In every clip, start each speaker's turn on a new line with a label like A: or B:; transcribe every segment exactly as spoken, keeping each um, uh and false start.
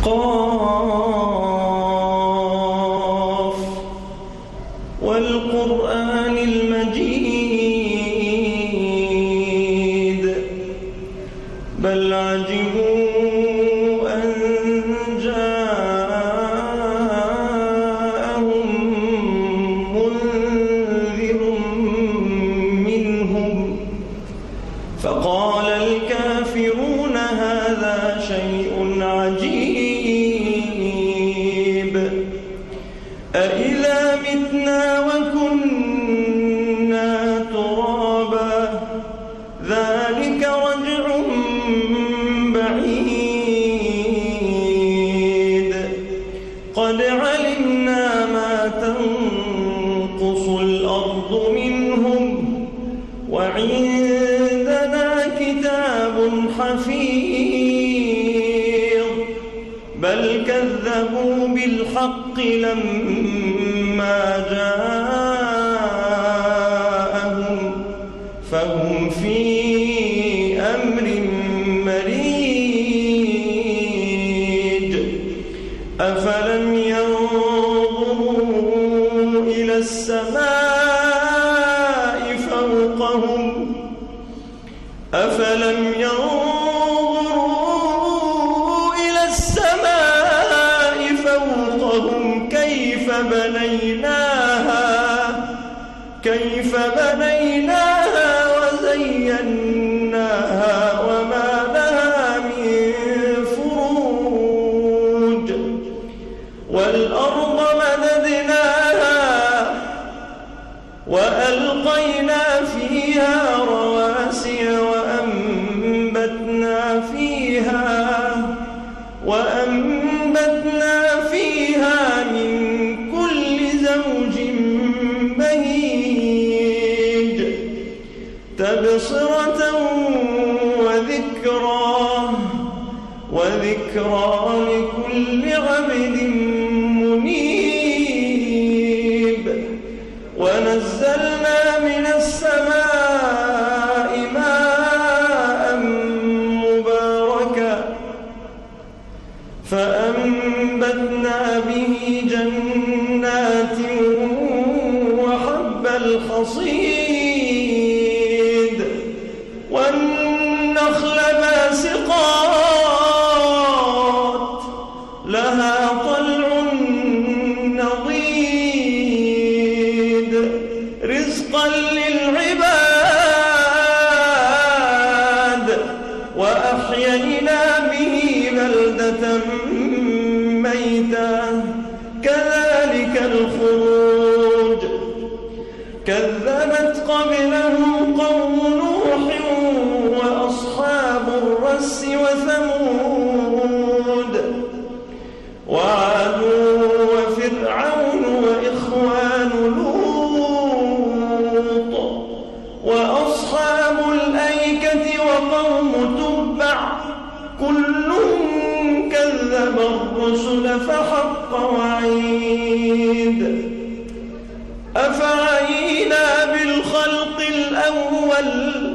A: قاف والقرآن المجيد بل عجبوا أن جاءهم منذر منهم فقال الكافرون هذا شيء عجيب أإذا متنا وكنا ترابا ذلك رجع بعيد قد علمنا ما تنقص الأرض منهم وعندنا كتاب حفيظ بل كذبوا بالحق لما جاءهم فهم في أمر مريج أفلم ينظروا إلى السماء فوقهم أفلم ينظروا إلى السماء فوقهم كيف بنيناها كيف بنيناها وزيناها وما لها من فروج والأرض مددناها وألقينا فيها رواسي وأنبتنا فيها وأنبتنا فيها من كل زوج بهيج تبصرة وذكرى وذكرى لكل عبد منيب ونزلنا من السماء ماء مباركا فأنبتنا به جنات وحب الحصيد والنخل باسقات لها طلع نضيد رزقا للعباد وأحيينا به بلدة ميتا كذلك الخروج كذبت قبلهم قوم نوح وأصحاب الرس وثمود وعاد وفرعون وإخوان لوط وأصحاب الأيكة وقوم تبع كل كذب الرسل فحق وعيد أفعينا بالخلق الأول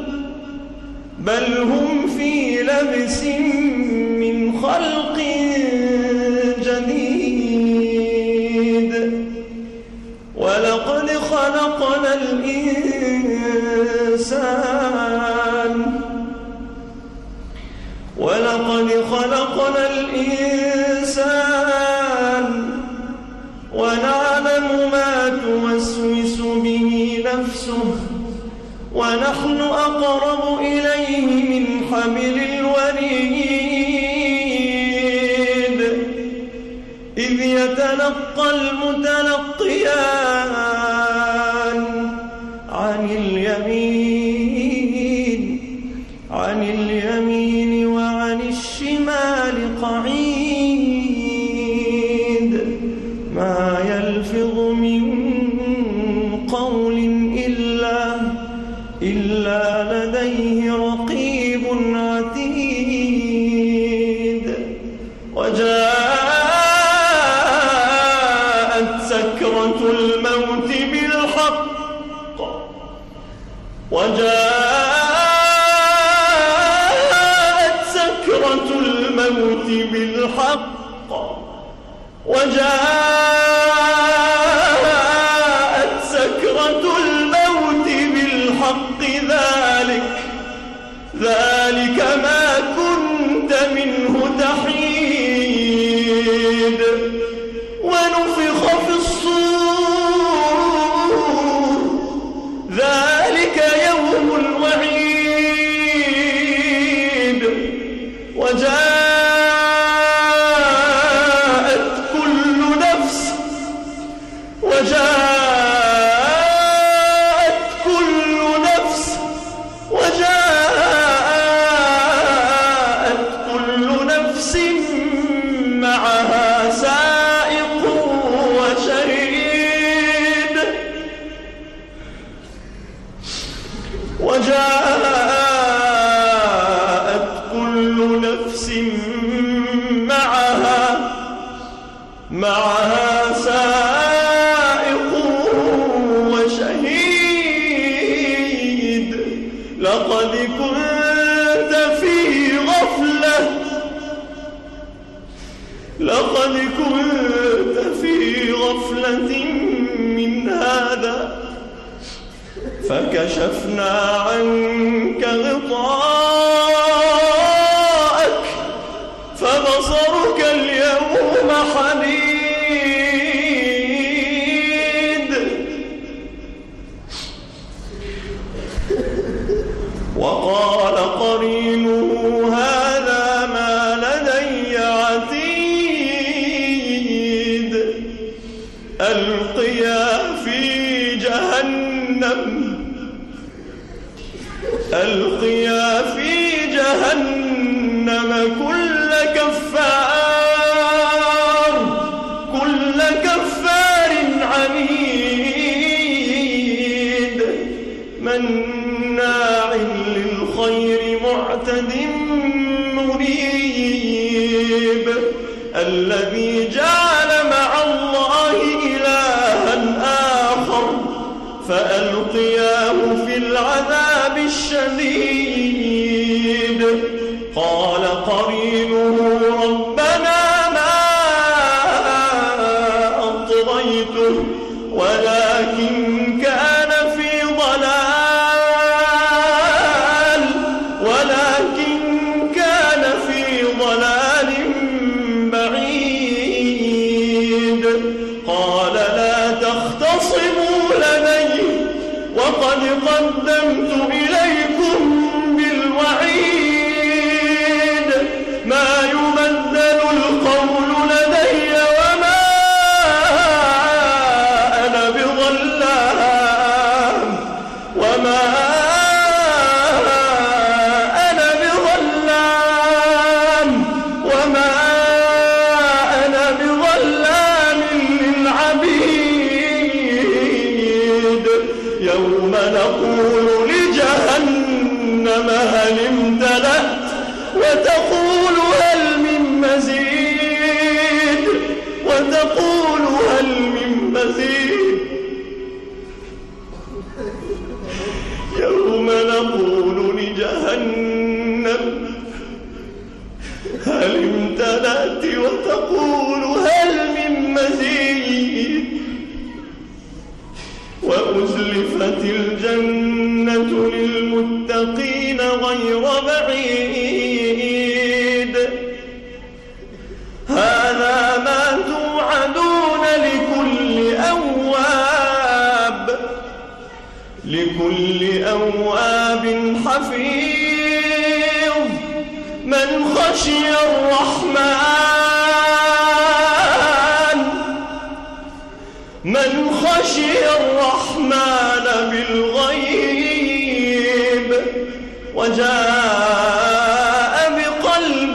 A: بل هم في لبس من خلق جديد ولقد خلقنا الإنسان ولقد خلقنا الإنسان ونعلم ما توسوس به نفسه ونحن أقرب إليه من حبل الوريد إذ يتلقى المتلقيان عن اليمين عن اليمين وعن الشمال قعيد ما يلفظ من قول إلا إلا لديه رقيب عتيد وجاءت سكرة الموت بالحق وجاءت سكرة الموت بالحق وجاءت سكرة الموت بالحق ذلك ذلك ما كنت منه تحيد ونفخ في الصور ذلك يوم الوعيد وجاءت كل نفس وجاءت كل نفس وجاءت كل نفس معها سائق وشهيد وجاءت كل نفس معها معها سائق وشهيد لقد كنت في غفلة لقد كنت في غفلة من هذا فكشفنا عنك غطاءك فبصرك اليوم حديد وقال قرينه هذا ما لدي عتيد ألقيا في جهنم ألقيا في جهنم كل كفار كل كفار عنيد مناع للخير معتد مريب الذي جعل مع الله إلها آخر فألقياه في العذاب الشديد قال قرينه ربنا ما أطغيته ولكن كان في ضلال ولكن كان في ضلال بعيد قال لا تختصموا لدي وقد قدمت إليكم بالوعيد ما يبدل القول لدي وما أنا بظلام وما أنا بظلام وما أنا بظلام للعبيد يوم نقول لجهنم هل امتلأت وتقول هل من مزيد وتقول هل من مزيد يوم نقول لجهنم هل امتلأت وتقول هل من مزيد وأزلفت الجنة للمتقين غير بعيد هذا ما توعدون لكل أواب لكل أواب حفيظ من خشي الرحمن من خشي الرحمن بالغيب وجاء بقلب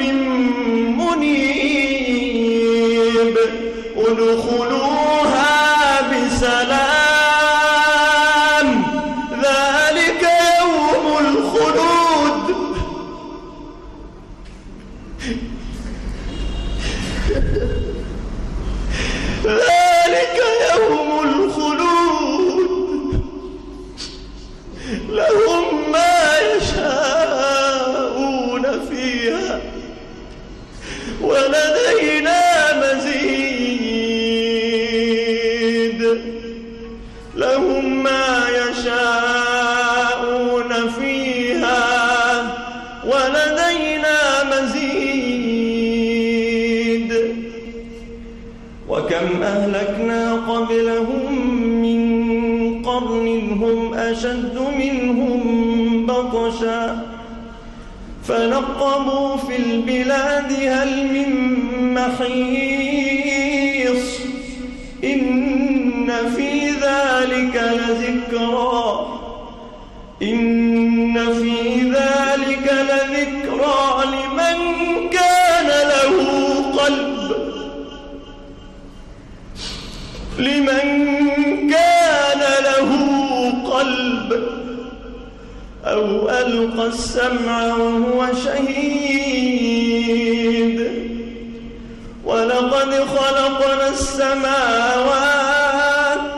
A: منيب ادخلوها بسلام ذلك يوم الخلود ذلك يوم الخلود لهم ما يشاءون فيها ولدينا وكم أهلكنا قبلهم من قرن هم أشد منهم بطشا فنقبوا في البلاد هل من محيص إن في ذلك لذكرى إن في ذلك لذكرى لمن كان له قلب لمن كان له قلب أو ألقى السمع وهو شهيد ولقد خلقنا السماوات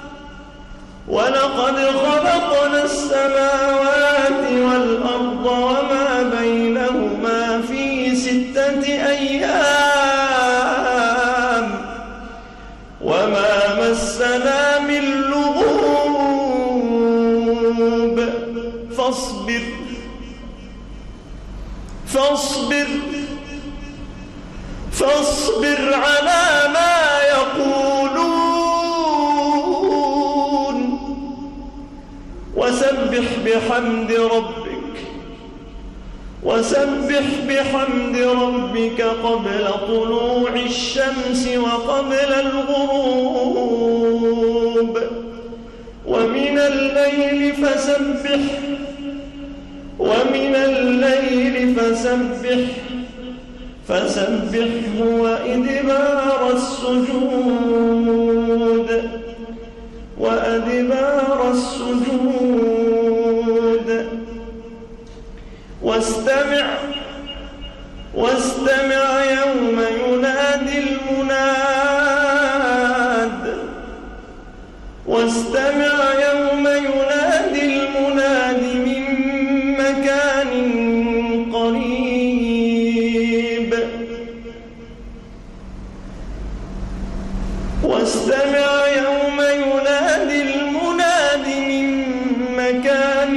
A: ولقد خلقنا السماوات والأرض وما بينهما في ستة أيام وما مسنا من لغوب فاصبر فاصبر فاصبر على ما يقولون وسبح بحمد ربك وسبح بحمد ربك قبل طلوع الشمس وقبل الغروب ومن الليل فسبح ومن الليل فسبح فسبحه وإدبار السجود وأدبار السجود واستمع واستمع يوم ينادي المناد واستمع يوم ينادي المناد من مكان قريب واستمع يوم ينادي المناد من مكان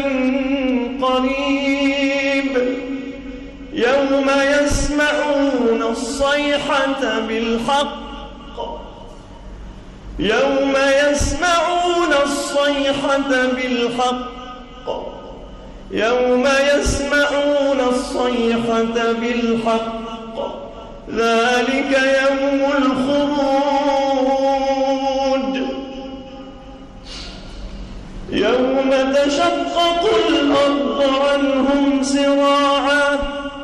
A: قريب يوم يسمعون الصيحة بالحق يوم يسمعون الصيحة بالحق يوم يسمعون الصيحة بالحق ذلك يوم الخروج يوم تشقق الأرض عنهم سراعا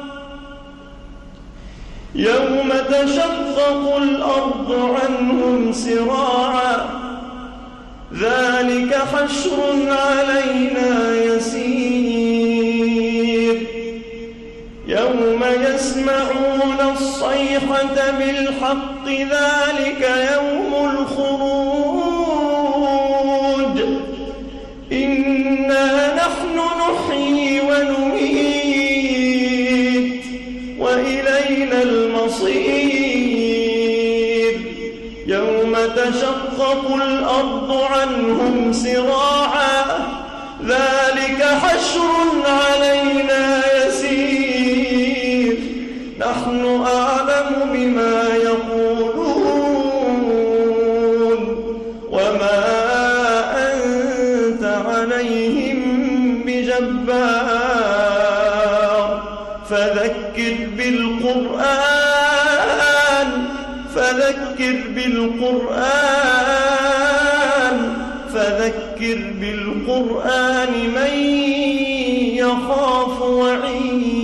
A: يوم تشقق الأرض عنهم سراعا ذلك حشر علينا يسير يوم يسمعون الصيحة بالحق ذلك يوم الخروج إنا نحن نحيي ونميت وإلينا المصير يوم تشقق الأرض عنهم سراعا ذلك حشر علينا يسير نحن أعلم بما يقولون وما أنت عليهم بجبار فذكر بالقرآن فذكر بالقرآن فذكر بالقرآن من يخاف وعيد